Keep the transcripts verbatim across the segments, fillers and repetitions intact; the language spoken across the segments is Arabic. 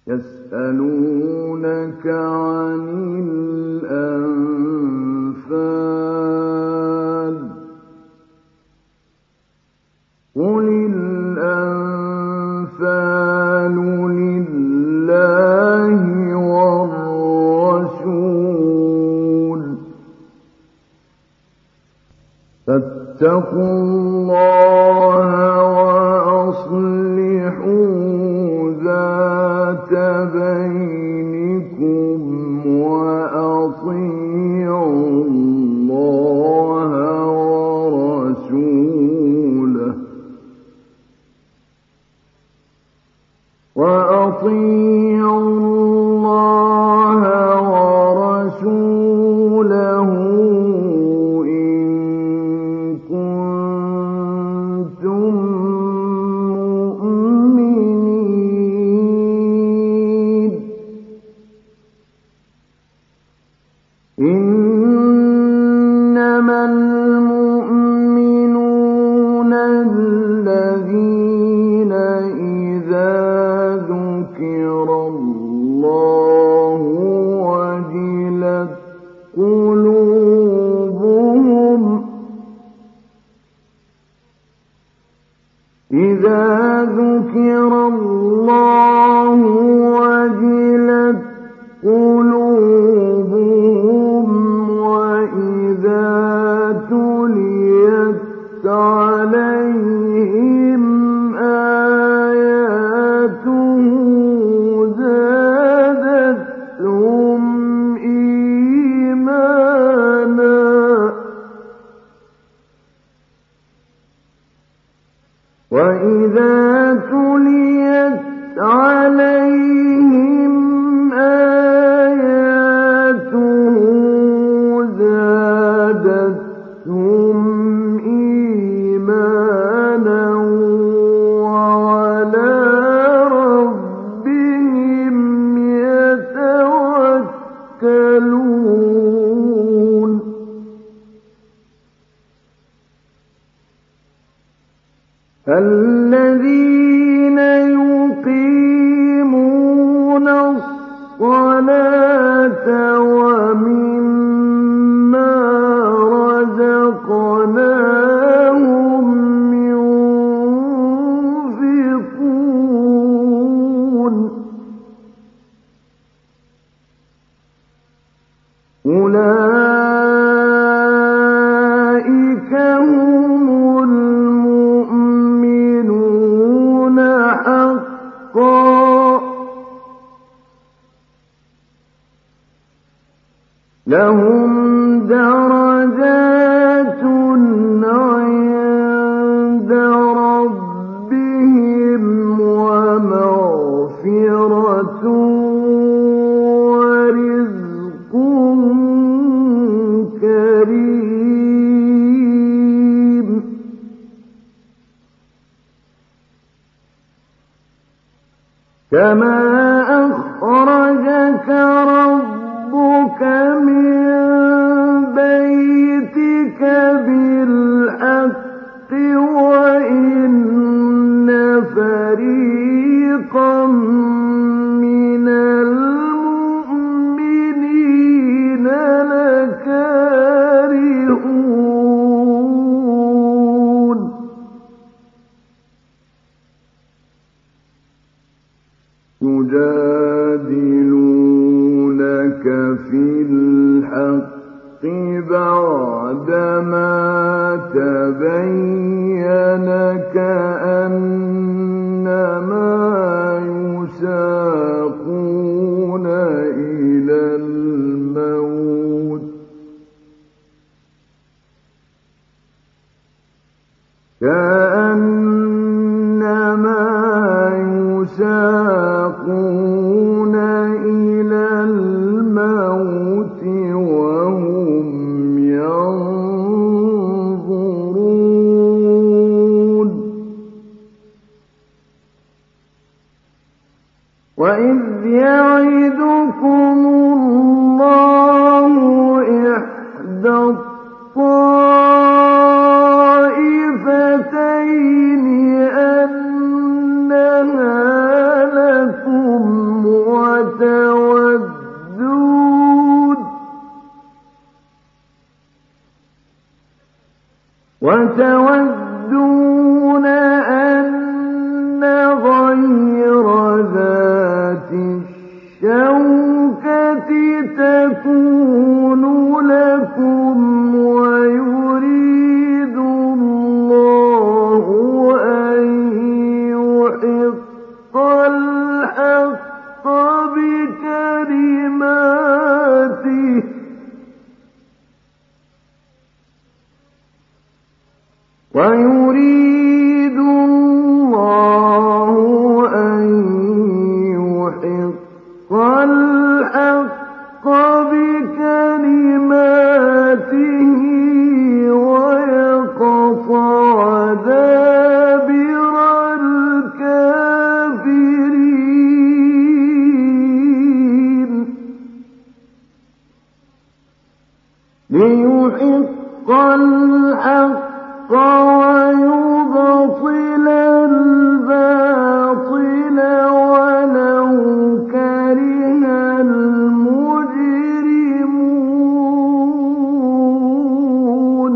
يسألونك عن الأنفال قل الأنفال لله والرسول فاتقوا الله وأصلحوا ذات بينكم وأطيعوا الله ورسوله وأطيعوا الله ورسوله إن كنتم مؤمنين إنما المؤمنون الذين إذا ذكر الله وجلت قلوبهم إذا ذكر الله وجلت قلوبهم وإذا تليت عليهم آياته زادتهم إيمانا وإذا تليت عليهم آياته زادتهم إيمانا وعلى ربهم يتوكلون الذين يقيمون الصلاة ومما رزقناهم ينفقون أولئك هم المؤمنون حقا لهم درجات عند ربهم ومغفرة ورزق كريم كما أخرجك ربك من بيتك بالحق وإن فريقا من المؤمنين لكارهون يجادلونك في الحق بعدما تبين كأنما يساقون إلى الموت كأنما يساقون إلى الموت وهم ينظرون وإذ يعدكم الله إحدى الطائفتين أنها لكم الحق بكلماته ويقطع دابر الكافرين ليحق الحق ويبطل الباطل ولو كره المجرمون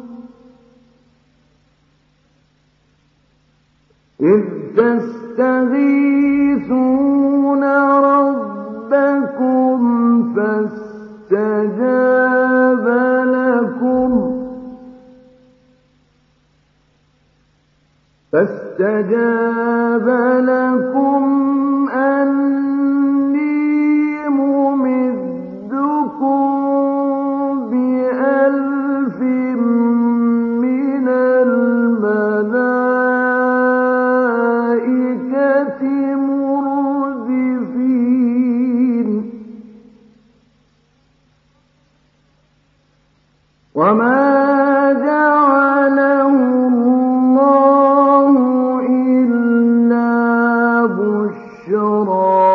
إذ تستغيثون ربكم فاستجاب لكم فاستجاب لكم أني ممدكم بألف من الملائكة مردفين وما جعله الله إلا بشرى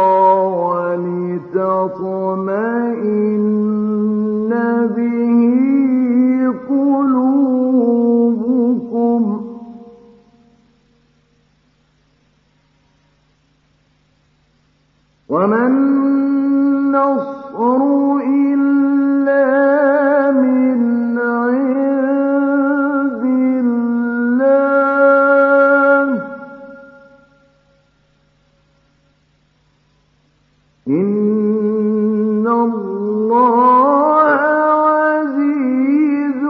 ولتطمئن به قلوبكم وما النصر إلا من عند الله إن الله عزيز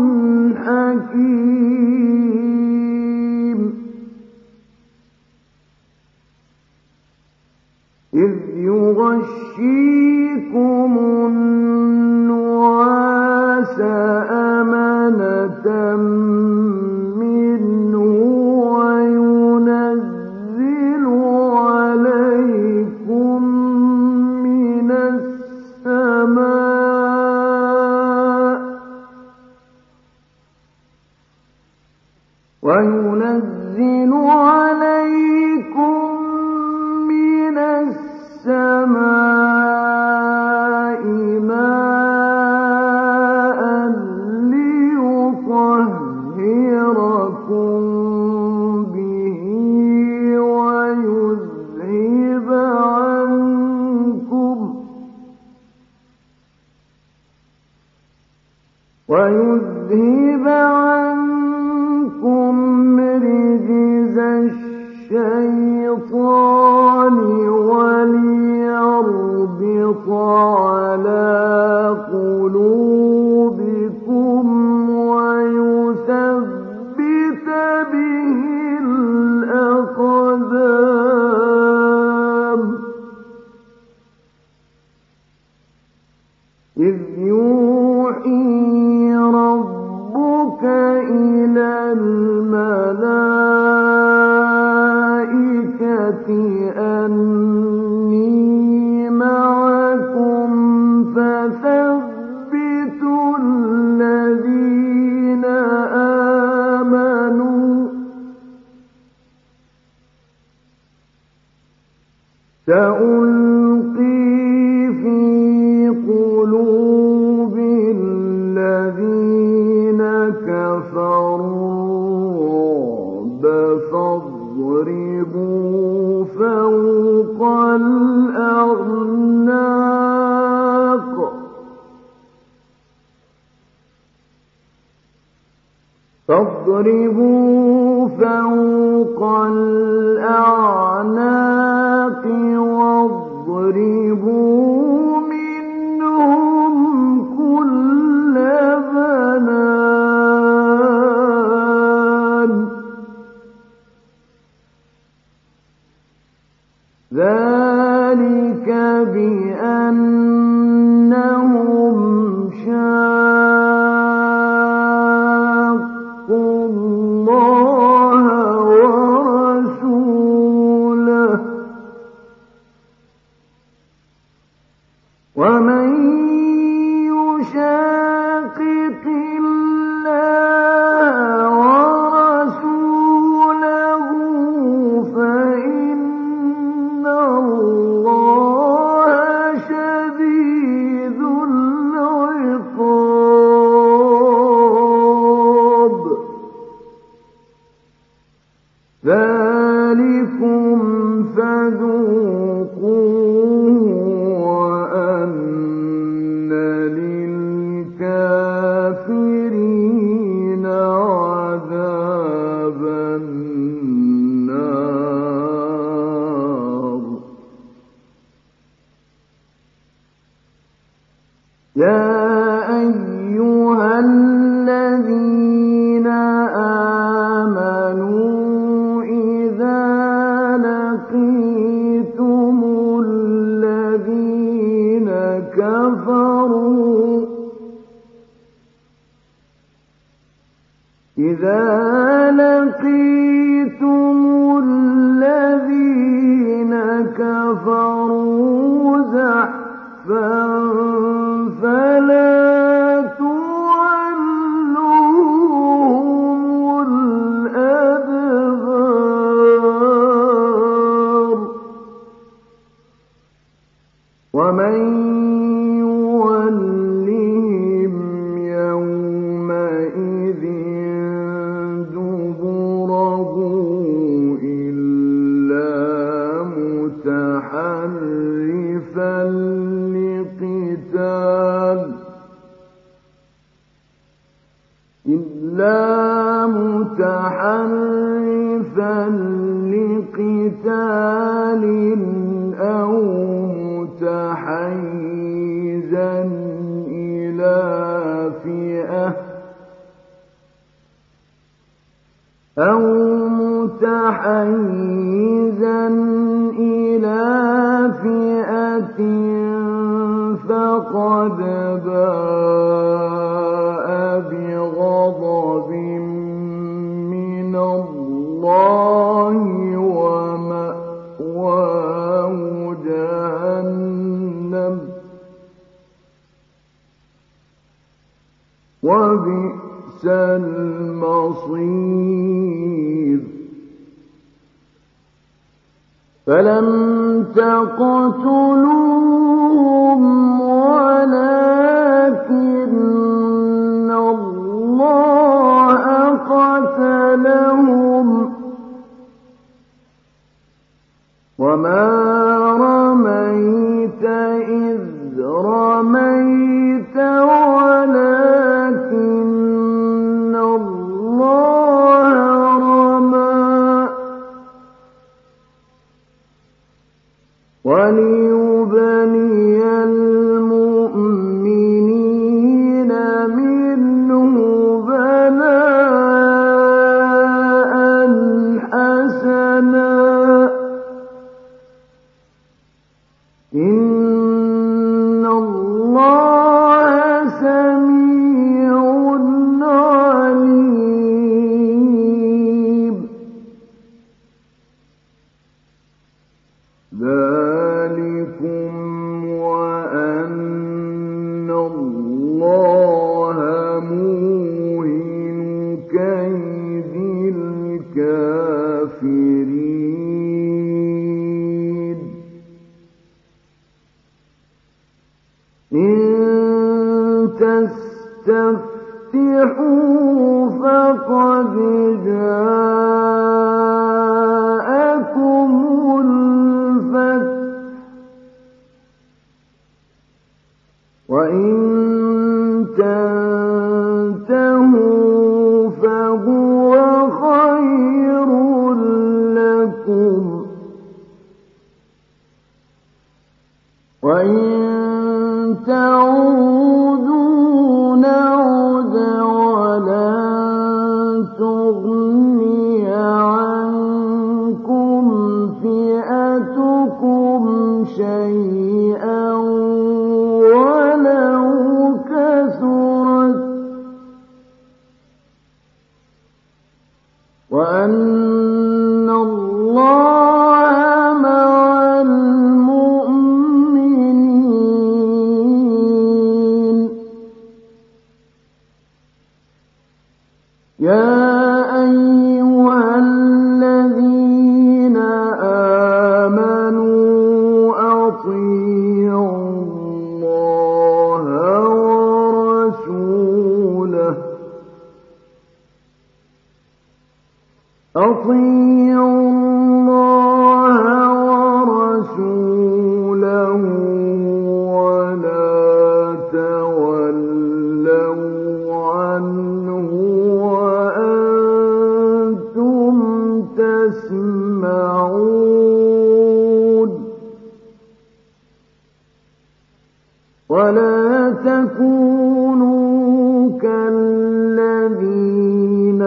حكيم إذ يغشيكم النعاس أمنة منه وينزل عليكم من السماء وينزل عليكم من السماء ماء ليطهركم به ويذهب عنكم ويذهب عنكم رجز الشيطان وليربط على قلوبكم ويثبت به الأقدام إذ يوحي ربك إلى الملائكة أني معكم فثبتوا الذين آمنوا سألقي في قلوب الذين كفروا الرعب فاضربوا فوق الأعناق فاضربوا فوق الأعناق واضربوا منهم كل بنان ذلك بأنهم شاقوا الله ورسوله ومن يشاقق الله ورسوله فإن الله شديد العقاب. ذلكم فذوقوه وأن للكافرين عذاب النار. يا أيها الذين آمنوا إذا لقيتم الذين كفروا إذا لقيتم الذين كفروا زحفا فلا تولوهم الأدبار. ومن يولهم يومئذ دبره إلا متحرفا لقتال إلا متحرفا لقتال أو متحيزا إلى فئة أو متحيزا إلى فئة فقد باء بغضب من الله ومأواه جهنم وبئس المصير. فلم تقتلوهم ولكن الله قتلهم وما رميت إذ رميت ولكن الله رمى وليبني المؤمنين منه بلاء حسنا إن الله سميع عليم. ذلكم وأن الله موهن كيد الكافرين. إن تستفتحوا فقد جاءكم الفتح وإن تنتهوا فهو خير لكم وإن تعودوا نعد ولن تغني عنكم فئتكم شيئا ولو كثرت وأن الله مع المؤمنين. يا أيها الذين آمنوا أطيعوا الله ورسوله أطيعوا الله ورسوله ولا تولوا عنه وأنتم تسمعون ولا تكونوا كالذين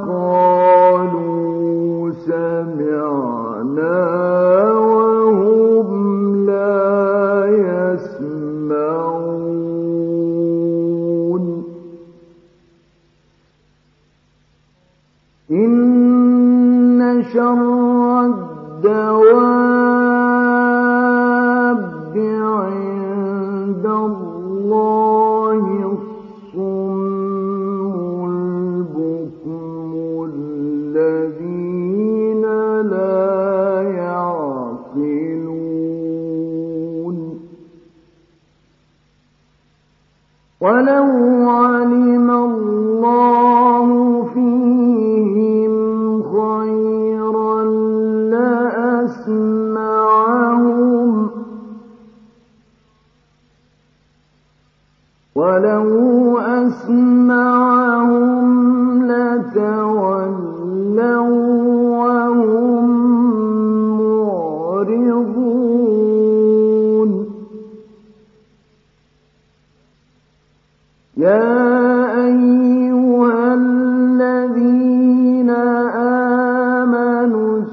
قالوا سمعنا وهم لا يسمعون إن شر الدواب عند الله الصم البكم الذين لا يعقلون ولو علم الله فيهم خيرا لأسمعهم ولو أسمعهم لتولوا وهم معرضون يا أيها الذين آمنوا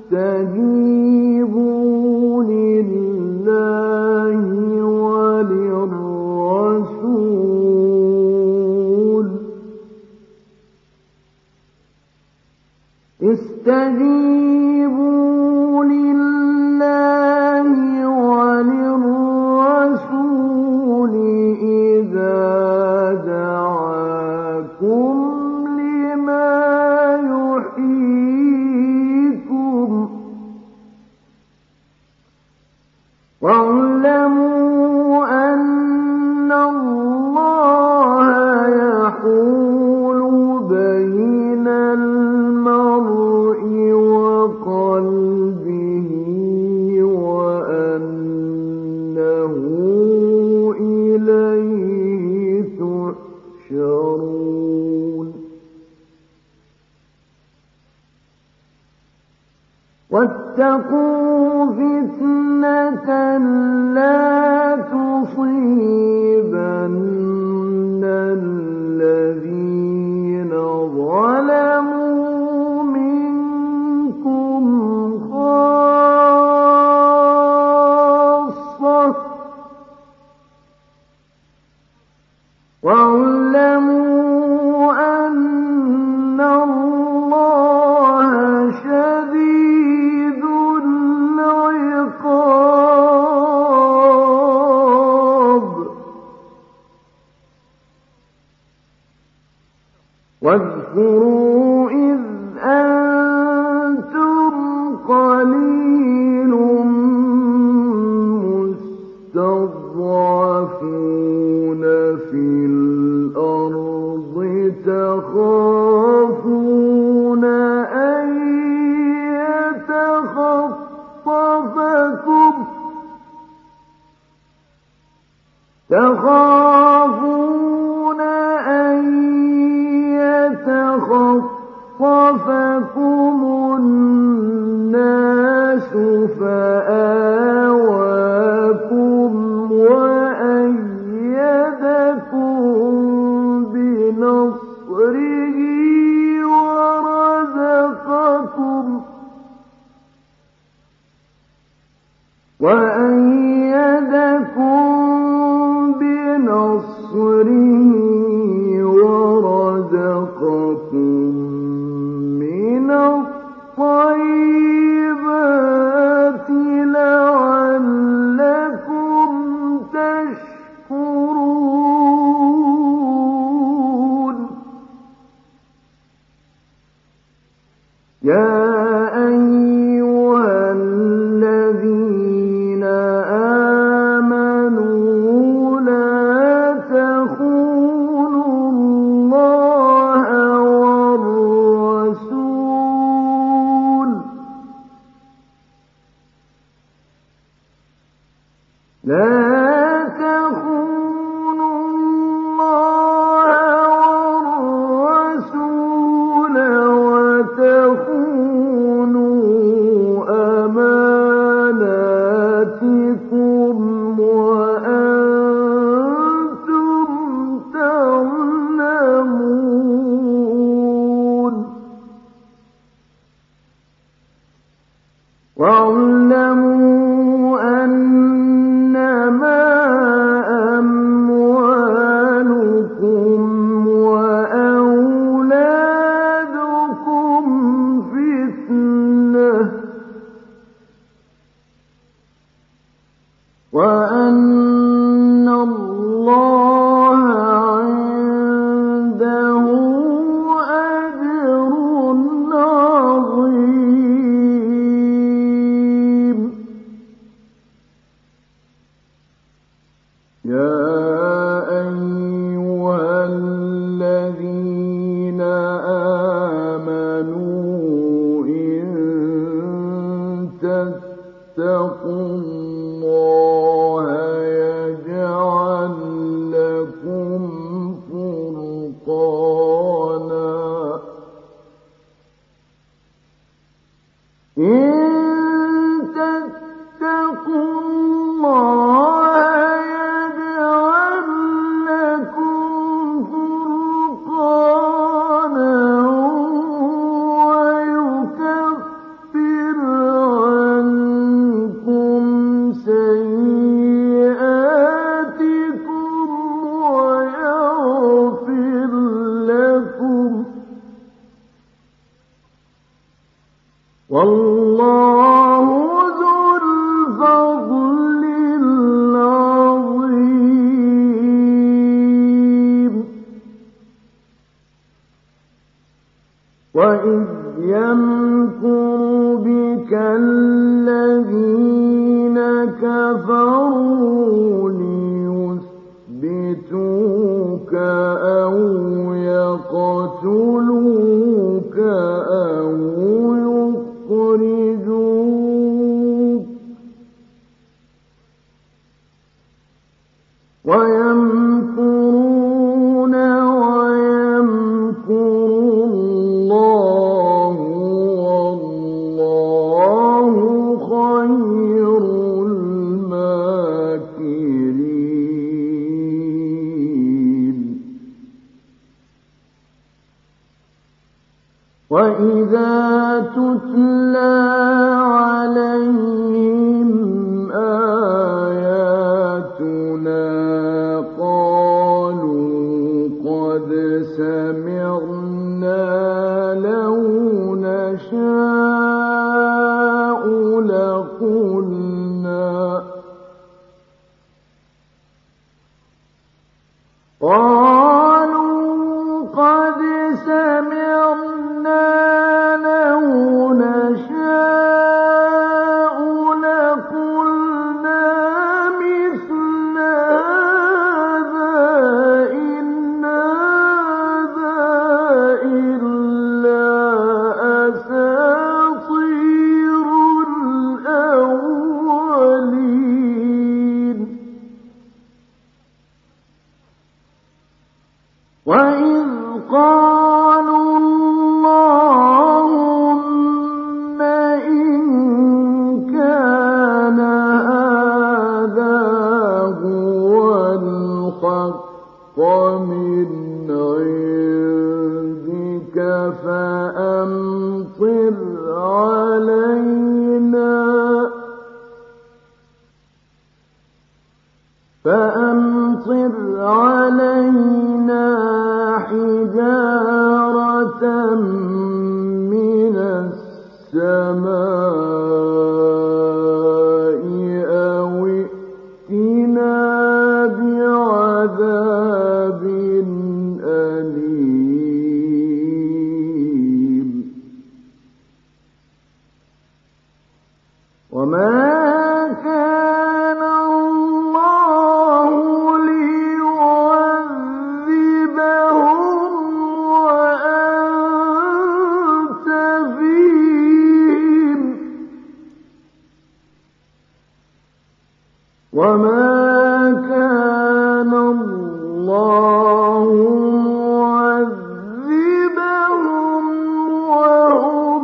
استجيبوا لله وللرسول استجيبوا لله وللرسول إذا دعاكم لما يحييكم واعلموا أن الله يحول بين المرء وقلبه وأنه إليه تحشرون واتقوا فتنة لا تصيبن الذين ظلموا منكم خاصة واعلموا أن الله شديد العقاب واذكروا إذ أنتم قليل مستضعفون في الأرض تخافون أن يتخطفكم تخافون أن يتخطفكم الناس فآواكم وأيدكم بنصره ورزقكم وأيدكم بنصره ورزقكم من الطيبات لعلكم تشكرون لا تخونوا الله والرسول وتخونوا أماناتكم وأنتم تعلمون واعلموا أنما أموالكم وأولادكم فتنة وأن الله عنده أجر عظيم. يا أيها الذين آمنوا إن تتقوا الله يجعل لكم فرقانا إن تتقوا الله يجعل لكم فرقانا ويكفر عنكم سيئاتكم ويغفر لكم والله ذو الفضل العظيم. وإذ يمكر بك الذين كفروا ليثبتوك أو يقتلوك أو يخرجوك ويمكرون ويمكر الله والله خير الماكرين. وإذا تتلى عليهم آياتنا قالوا قد سمعنا لو نشاء لقلنا قالوا قد سمعنا لو نشاء لقلنا مثل هذا إن هذا إلا أساطير الأولين. وإذ قالوا اللهم إن كان هذا هو الحق من عندك فأمطر علينا فأمطر علينا حجارة من السماء أو ائتنا بعذاب أليم. وما كان الله وما كان الله معذبهم وهم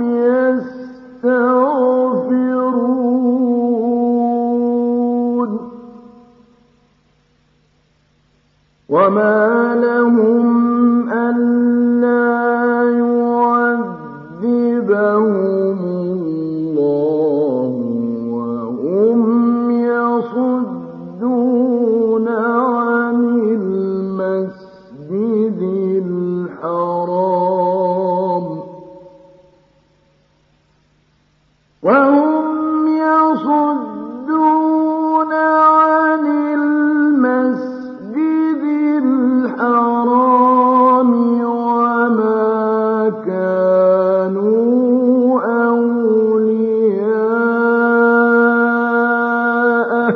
يستغفرون وما لهم ألا يعذبهم الله وهم يصدون عن المسجد الحرام وهم يصدون عن المسجد الحرام وما كانوا أولياءه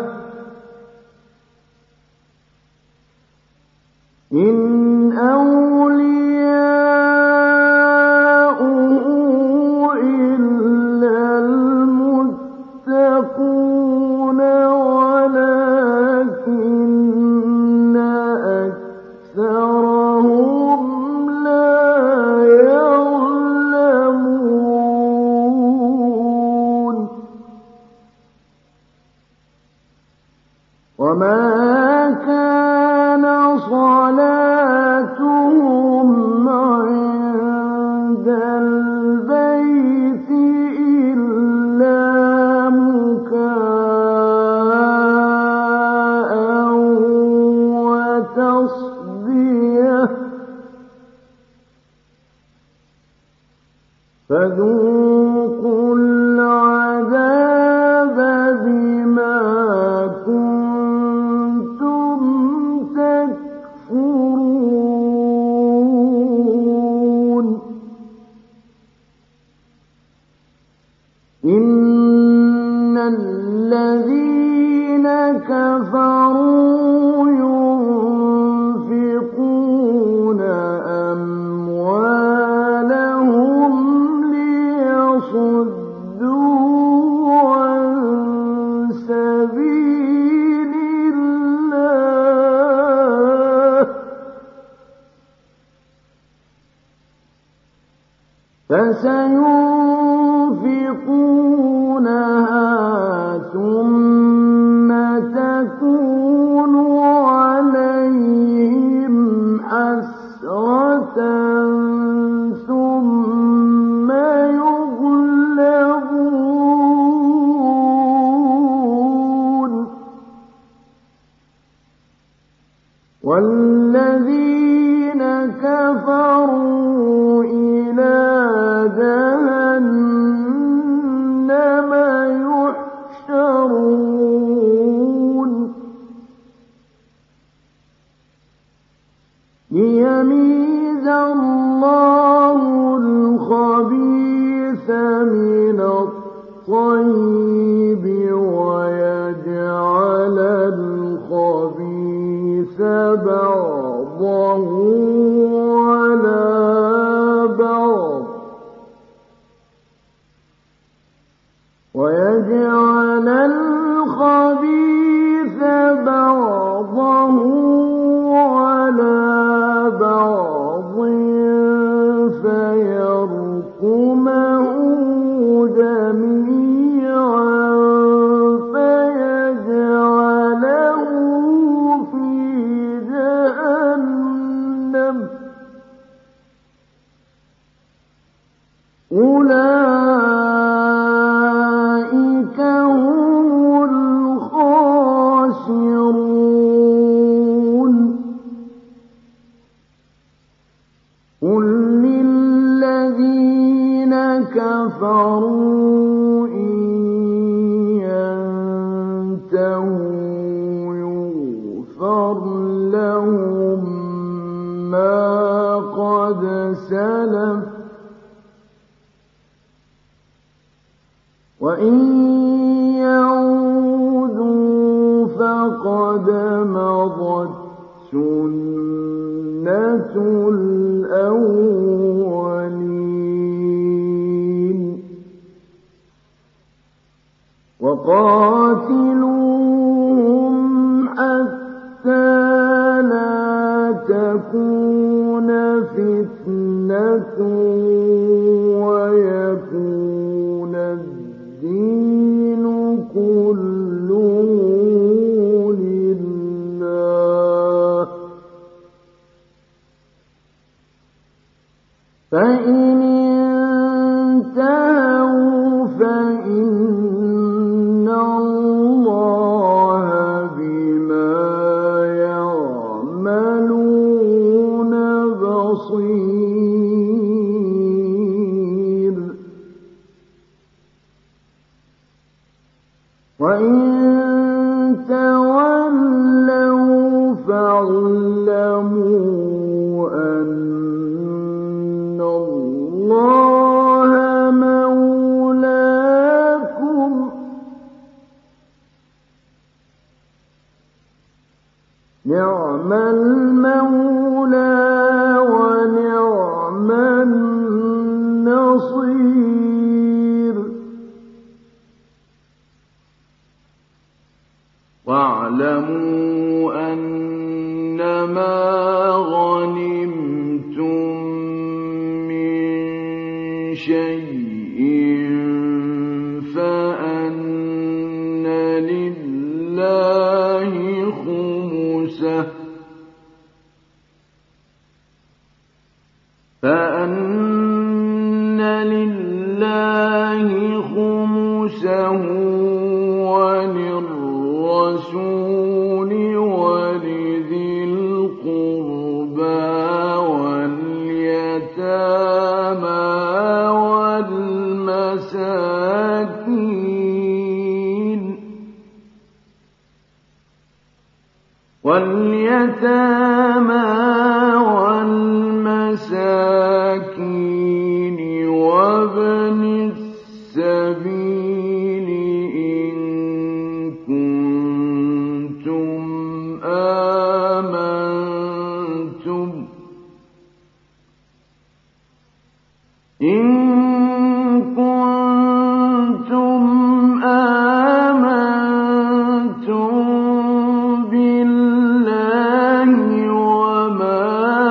إن أولياؤه إلا المتقون ولكن أكثرهم لا يعلمون وما كان صلاتهم عند البيت إلا مكاء وتصدية فذوقوا العذاب بما كنتم تكفرون إن الذين كفروا ينفقون أموالهم ليصدوا عن سبيل الله فسينفقونها ثم تكون عليهم حسرة ثم يغلبون والذين كفروا إلى جهنم يحشرون ليميز الله الخبيث من الطيب ويجعل الخبيث بعضه على بعض ويجعل الخبيث بعضه على بعض فيركمه جميعا فيجعله في جهنم أولئك هم الخاسرون قل للذين كفروا إن ينتهوا يغفر لهم ما قد سلف وإن يعودوا فقد مضت سنة الأولين وقاتلوا تولوا فاعلموا أن الله مولاكم نعم المولى ونعم النصير واعلموا أنما غنمتم من شيء فأن لله خمسه فأن لله خمسه وللرسول ولذي القربى واليتامى والمساكين واليتامى والمساكين وابن السبيل إن كنتم آمنتم إن كنتم آمنتم بالله وما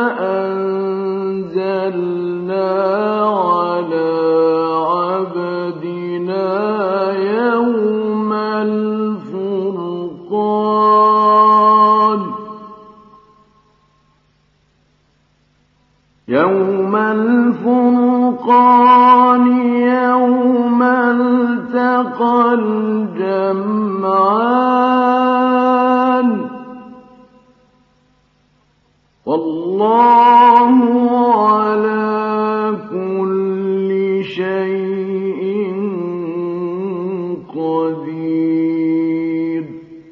أنزلنا على عبدنا يوم الفرقان يوم الفرقان يوم التقى الجمعان والله على كل شيء قدير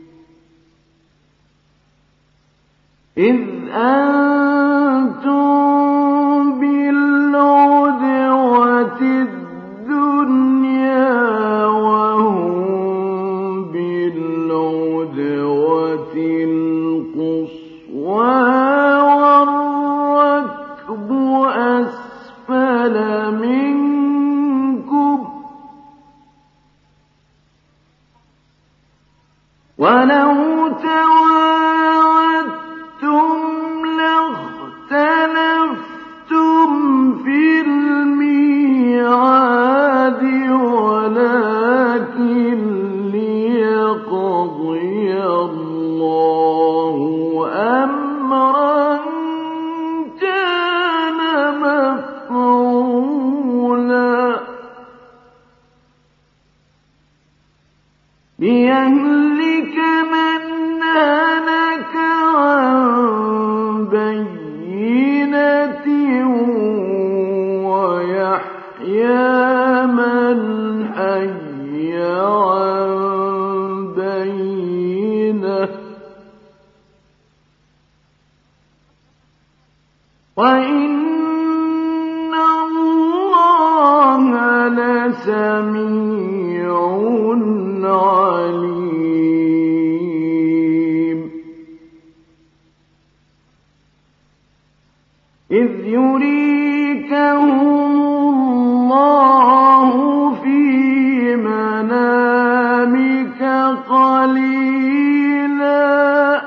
إذ أنتم بالعدوة الدنيا وهم بالعدوة القصوى والركب أسفل منكم ولو تواعدتم لاختلفتم في الميعاد ولكن ليقضي الله أمرا كان مفعولا ليهلك من هلك عن بينة ويحيى من حي عن بينة وإن الله لسميع عليم إذ يريكهم الله في منامك قليلا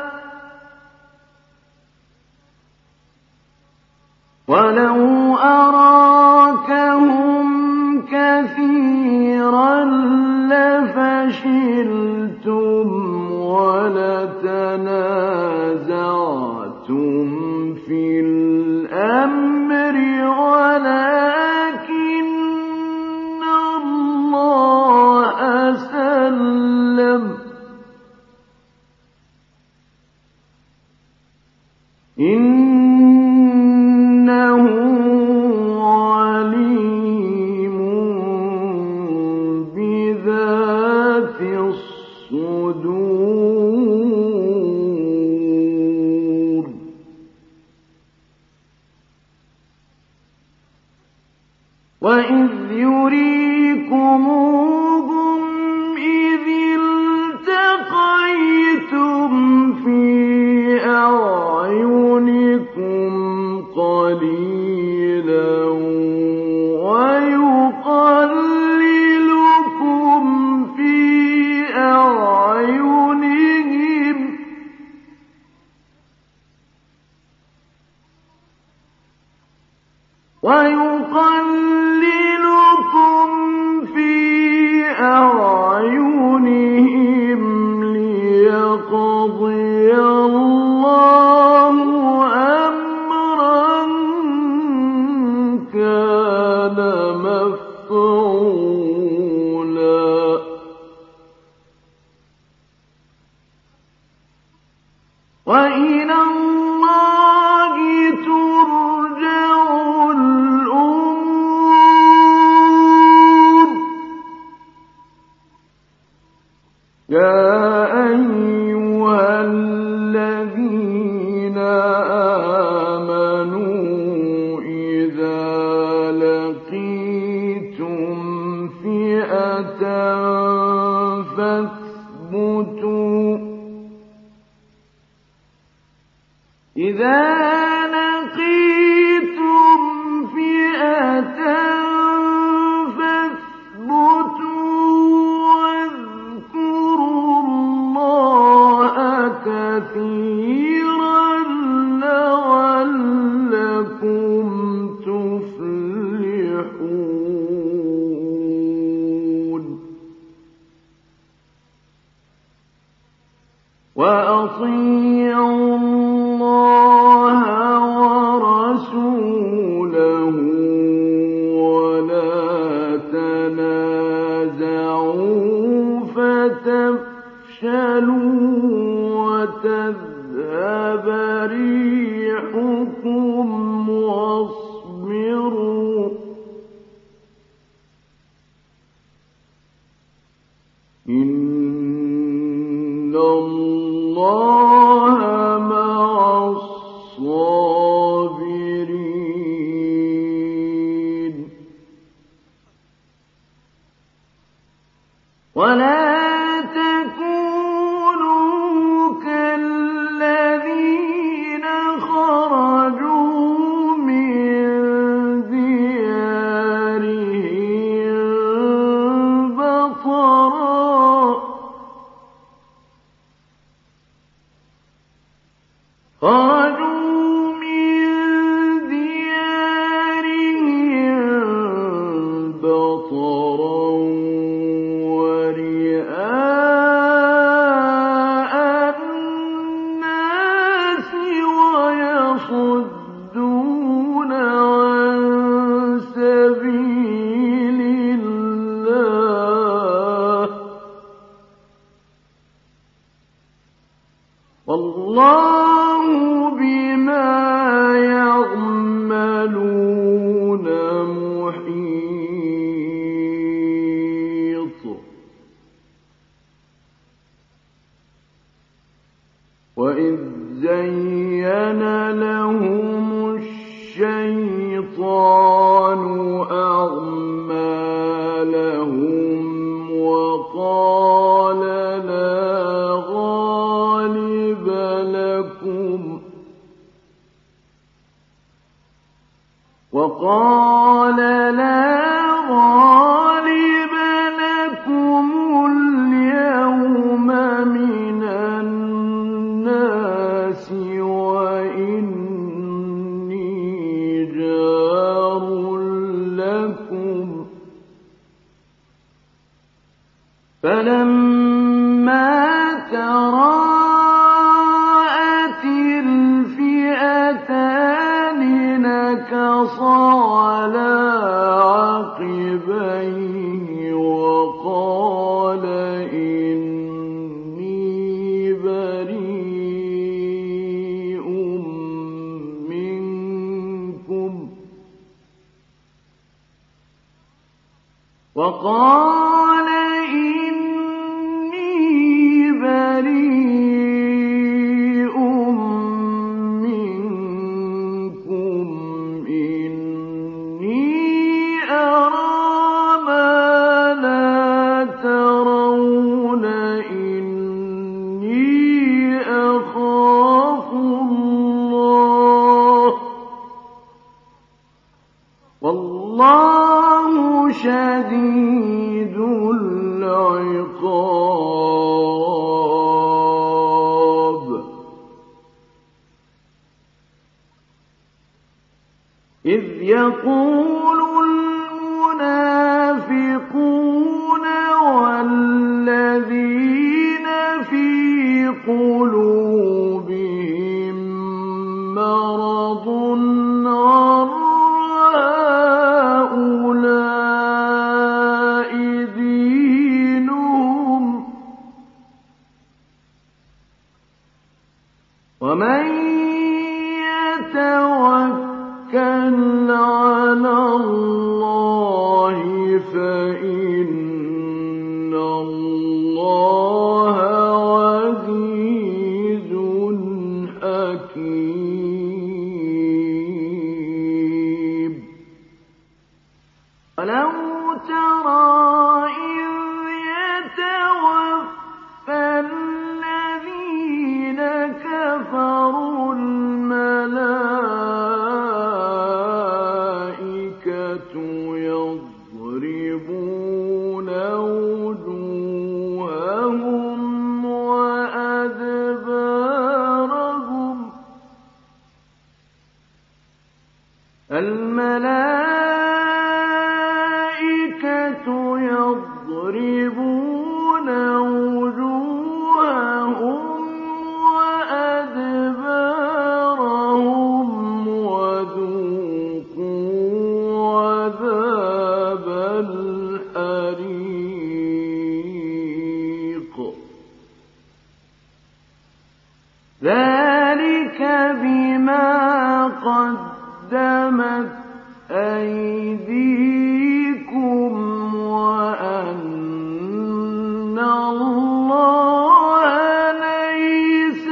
ولو أراكهم كثيرا لفشلتم ولتنازعتم في الأمر ولكن الله سلم إنه عليم بذات الصدور ليقضي الله أمرا كان مفعولا وإلى الله ترجع الأمور يا أيها الذين آمنوا إذا لقيتم فئة فاثبتوا إذا لقيتم فئة كثيرا لعلكم تفلحون وأطيعوا الله ورسوله ولا تنازعوا فتفشلوا وتذهب ريحكم واصبروا إن الله مع الصابرين ولا خرجوا من ديارهم بطرا ورئاء الناس ويصدون عن سبيل الله والله بما يعملون محيط وإذ زين لهم الشيطان أعمالهم وقال لا غالب لكم وقال لا غالب لكم اليوم من الناس وإني جار لكم فلما تراءت الفئتان نكص على عقبيه وقال إني بريء منكم وقال إني بريء منكم إني أرى ما لا ترون إني أخاف الله والله شديد العقاب إذ يقول المنافقون والذين في قلوبهم مرض غر هؤلاء دينهم ومن يتوكل على الله فإن الله عزيز حكيم. ولو ترى إذ يتوفى الذين كفروا الملائكة يضربون وجوههم وأدبارهم الملائكة يضربون وجوههم وأدبارهم وذوقوا عذاب الحريق ذلك بما قدمت أيديكم وأن الله ليس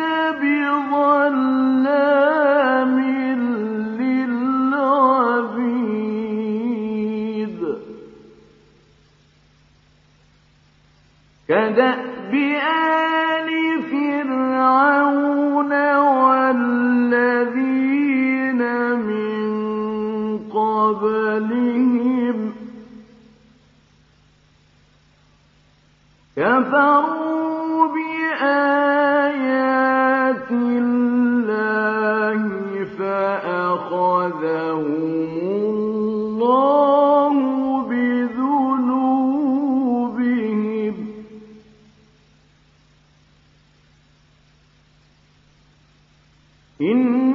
بظلام للعبيد. كدأب آل فرعون والذين من قبلهم كفروا بآيات الله فأخذهم الله بذنوبهم إن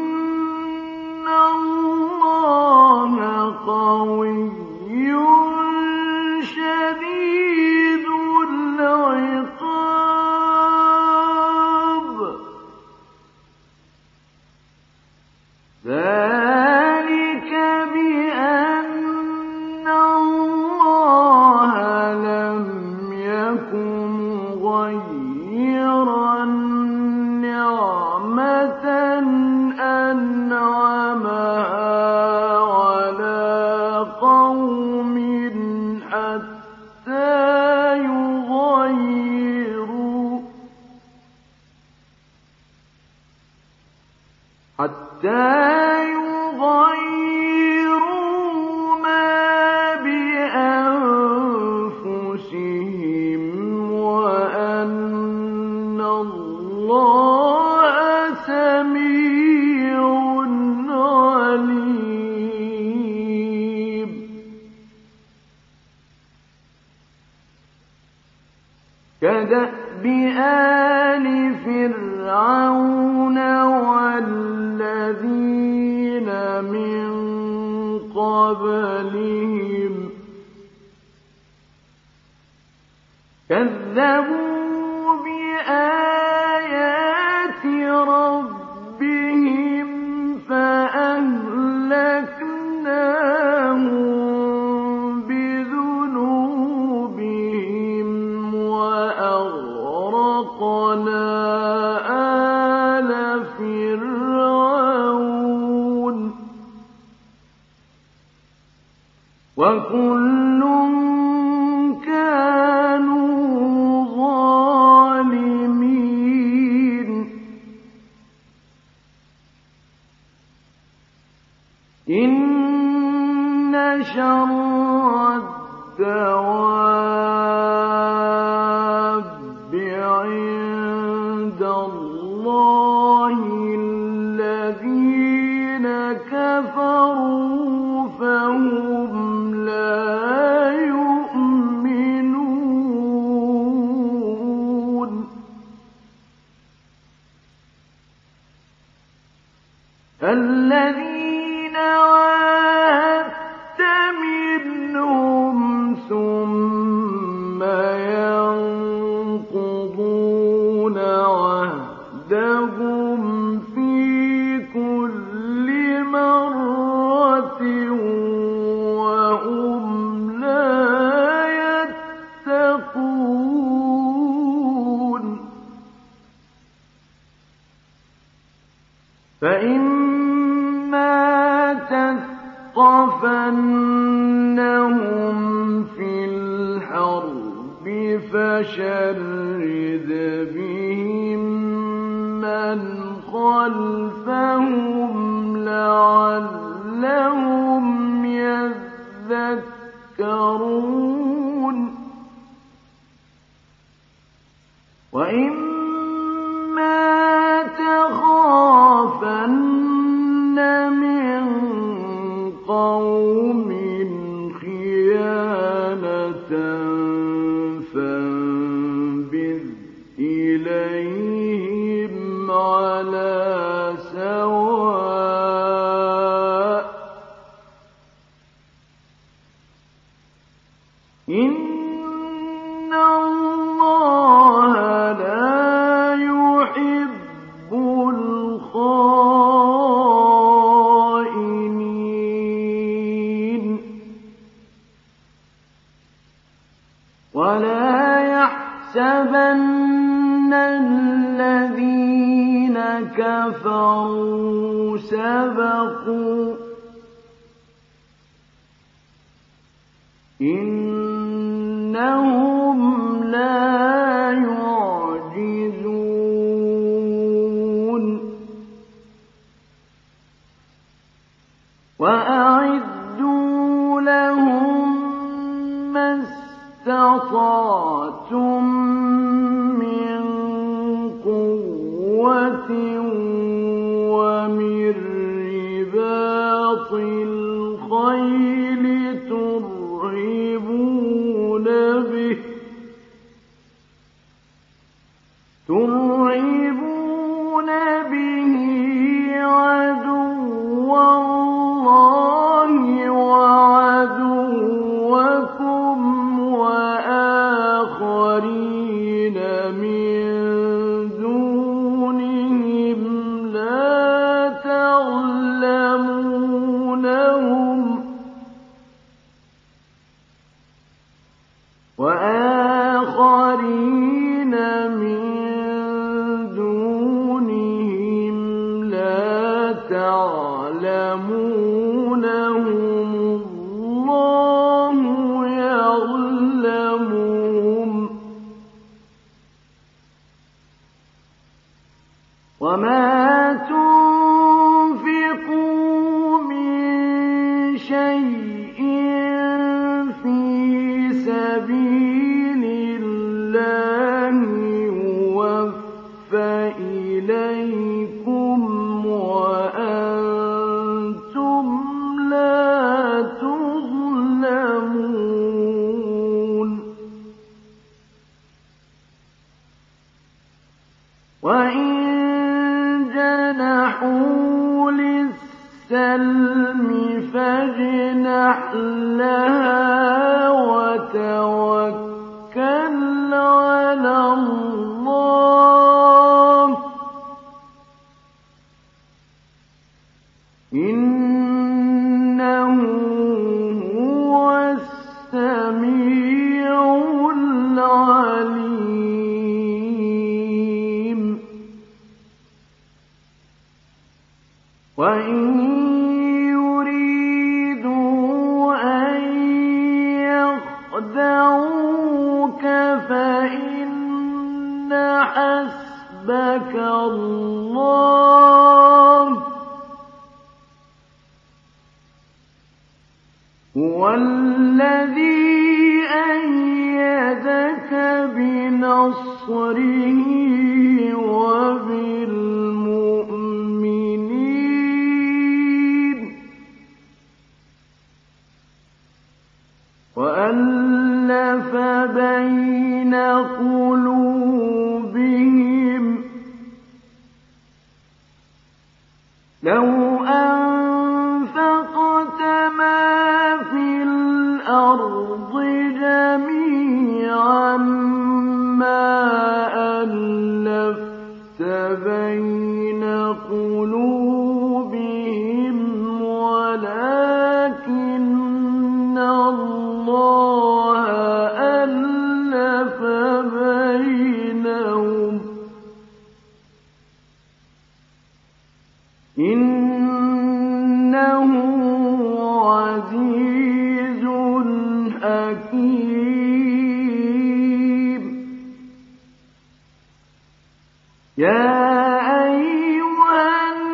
الله قوي شديد العقاب. ذلك بأن الله لم يكن غيرا نعمة أنعمها على قوم حتى يغيروا حتى يغيروا ما بأنفسهم وأن الله سميع عليم. كدأب آل فرعون والذين من قبلهم كذبوا بآيات ربهم فأهلكناهم بذنوبهم وأغرقنا آل فرعون وكل كانوا ظالمين. إن شر الدواب عند الله الذين كفروا فهم لا يؤمنون. الذين عاهدت منهم ثم ينقضون عهدهم في كل مرة وهم لا يتقون فإما تثقفنهم في الحرب فشرد بهم من خلفهم لعلهم يذكرون وإما تخافن من قوم خيانة فانبذ إليهم على سواء إن الله لا يحب الخائنين ولا يحسبن الذين كفروا سبقوا إنهم لا يعجزون وأعدوا لهم ما استطعتم من قوة ومن رباط الخيل ترهبون به ترهبون به عدو الله وعدوكم وآخرين من دونهم لا تعلمونهم وآخرين من دونهم لا تعلمونهم الله يعلمهم وما تنفقوا من شيء في سبيل الله يوفى إليكم وأنتم لا تظلمون وإن جنحوا للسلم فاجنح لها وتوكل على الله إنه هو السميع العليم وإن يريدوا أن يخدعوك فإن حسبك الله هو الذي أيدك بنصره وبالمؤمنين وألف بين قلوبهم لو بين قلوبهم ولكن الله ألف بينهم إنه عزيز حكيم يا أيها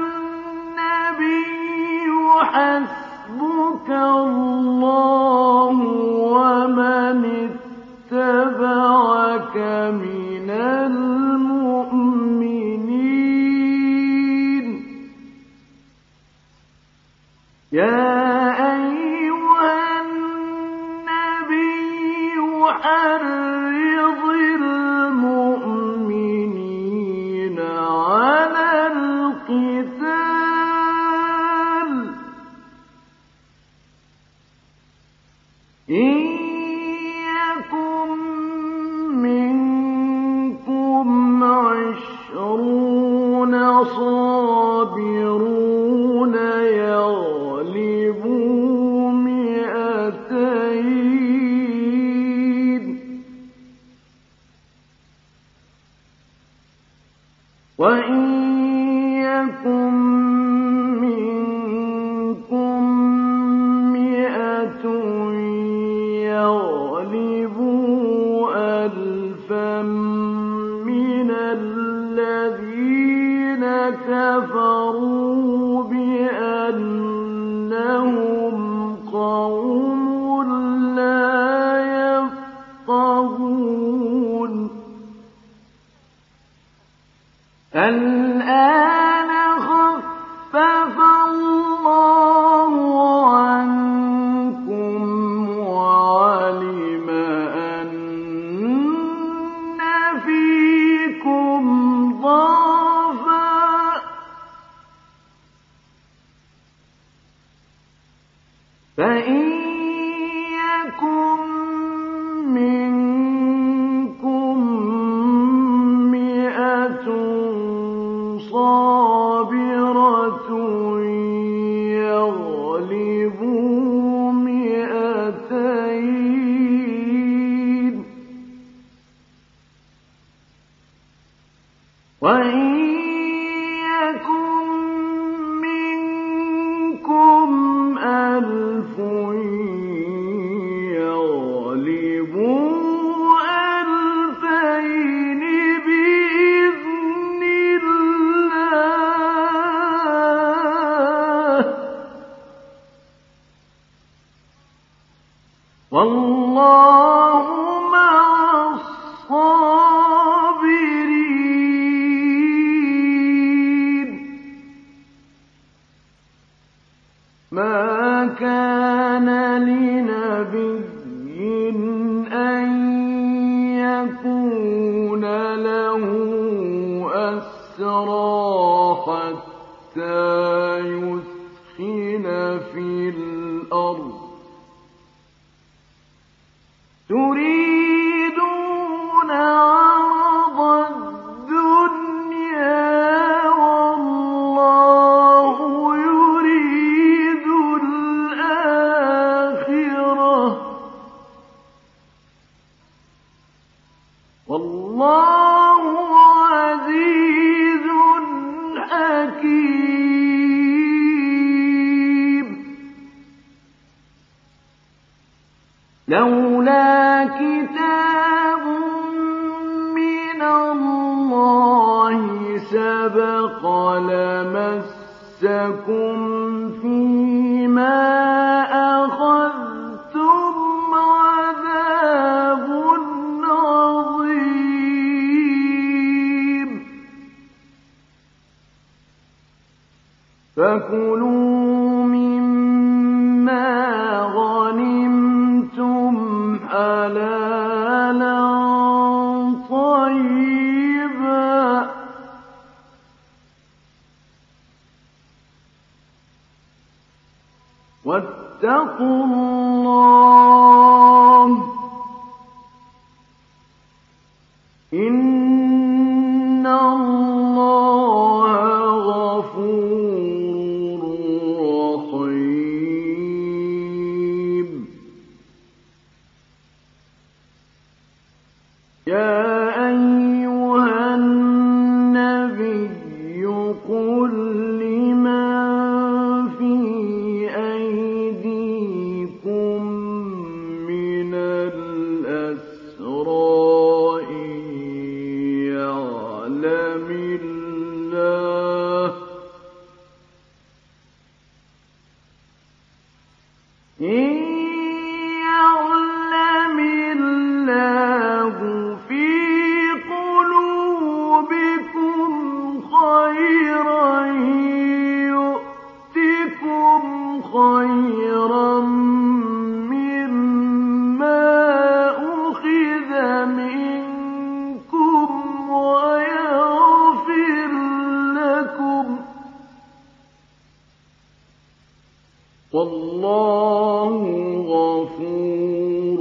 النبي حسبك الله ومن اتبعك من المؤمنين يا أيها النبي حرض المؤمنين على القتال إن يكن منكم عشرون صابرون يغلبوا مئتين وإن يكن منكم مئة يغلبوا ألفا من الذين كفروا بأنهم قوم لا يفقهون الآن خفف الله عنكم وعلم أن فيكم ضعفا فإن يكن منكم مئة صابرة يغلبوا مئتين وإن يكن منكم ألف يغلبوا ألفين بإذن الله والله مع الصابرين ما كان لنبي أن يكون له أسرى حتى يثخن في الأرض تريدون عرض الدنيا والله يريد الآخرة والله عزيز حكيم لولا كتاب من الله سبق لمسكم فيما أخذتم عذاب عظيم فكلوا مما غنمتم حلالا طيبا واتقوا الله إن الله والله غفور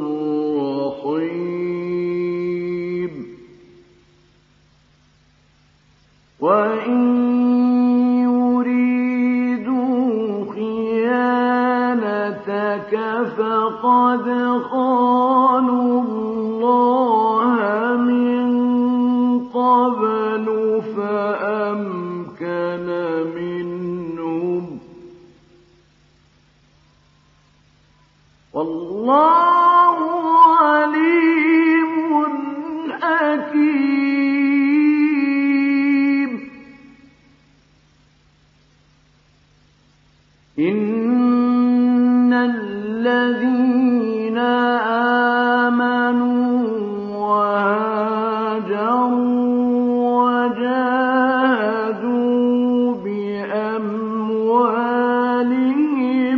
رحيم وإن يريدوا خيانتك فقد خانوا الله من قبل فأمكن منهم والله عليم حكيم إن الذين آمنوا وهاجروا وجاهدوا بأموالهم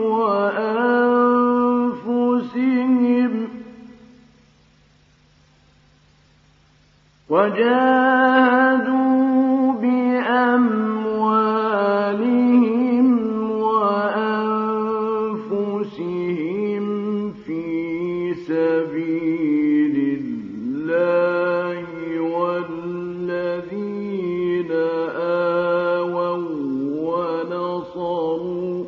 وأنفسهم وجاهدوا بأموالهم وأنفسهم في سبيل الله والذين آووا ونصروا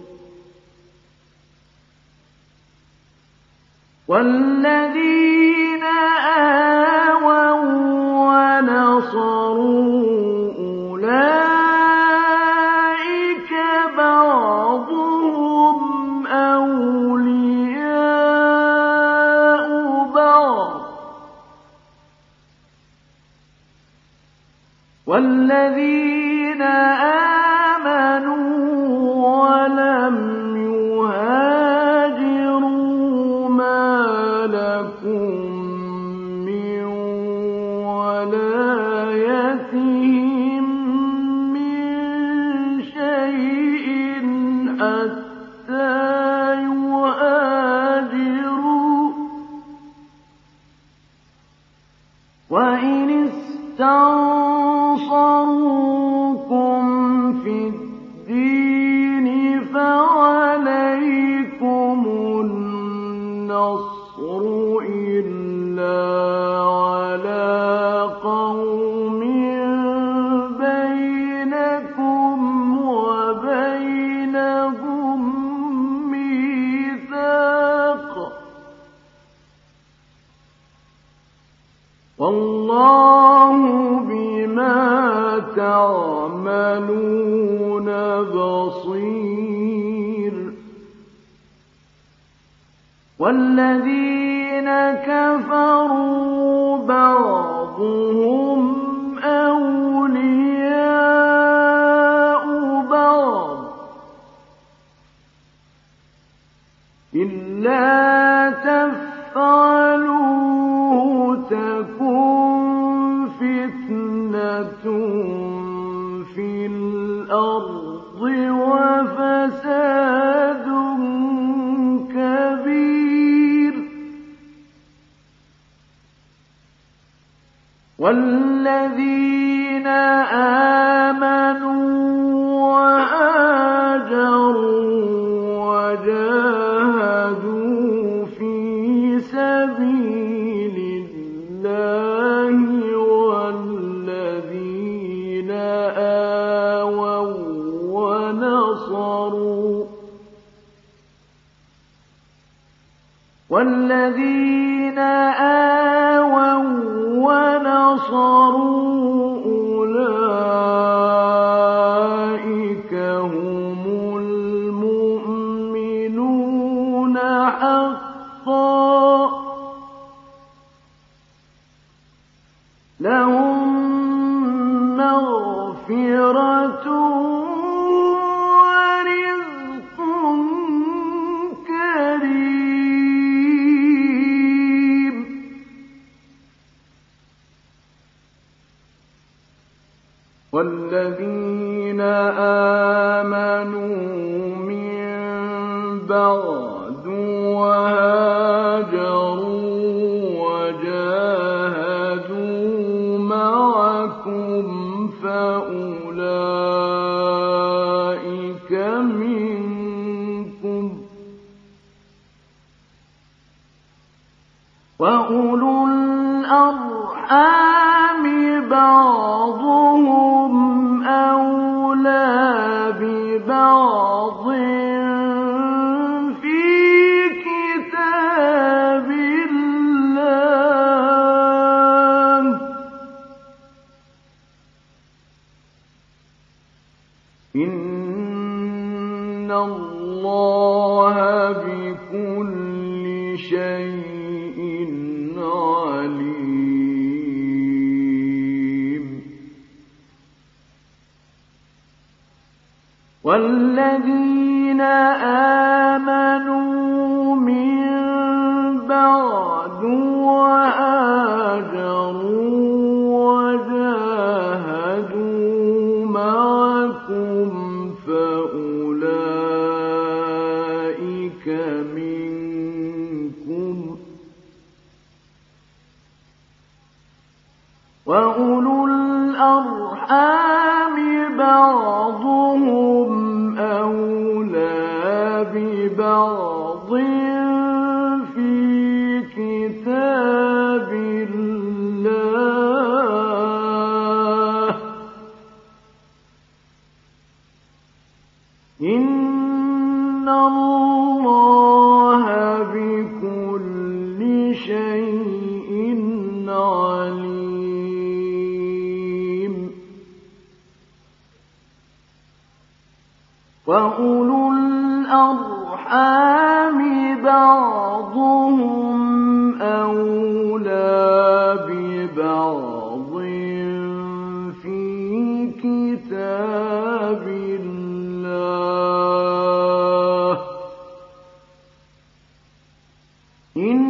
والذين آووا ونصروا أولئك بعضهم أولياء بعض والذين آمنوا ولم يهاجروا ما لكم من ولايتهم من شيء حتى يهاجروا وإن استنصروكم في الدين فعليكم النصر إلا على قوم بينكم وبينهم ميثاق والله بما تعملون بصير والذين كفروا بعضهم أولياء بعض إلا تفعلوه تكن فتنة في الأرض وفساد كبير والذين آمنوا وهاجروا وجاهدوا في سبيل الله والذين آووا ونصروا والذين آووا ونصروا أولئك هم المؤمنون حقا لهم مغفرة ورزق كريم والذين آمنوا من بعد وهاجروا وجاهدوا معكم فأولئك منكم إِنَّ اللَّهَ بِكُلِّ شَيْءٍ عَلِيمٌ وَالَّذِينَ آمَنُوا مِن بَعْدُ وَهَاجَرُوا وَجَاهَدُوا مَعَكُمْ فَأُولَٰئِكَ مِنكُمْ ۚ وَأُولُو الْأَرْحَامِ بَعْضُهُمْ أَوْلَىٰ بِبَعْضٍ فِي كِتَابِ اللَّهِ ۗ إِنَّ اللَّهَ بِكُلِّ شَيْءٍ عَلِيمٌ وَأُولُو الْأَرْحَامِ بَعْضُهُمْ أَوْلَىٰ بِبَعْضٍ فِي كِتَابِ اللَّهِ، إِنَّ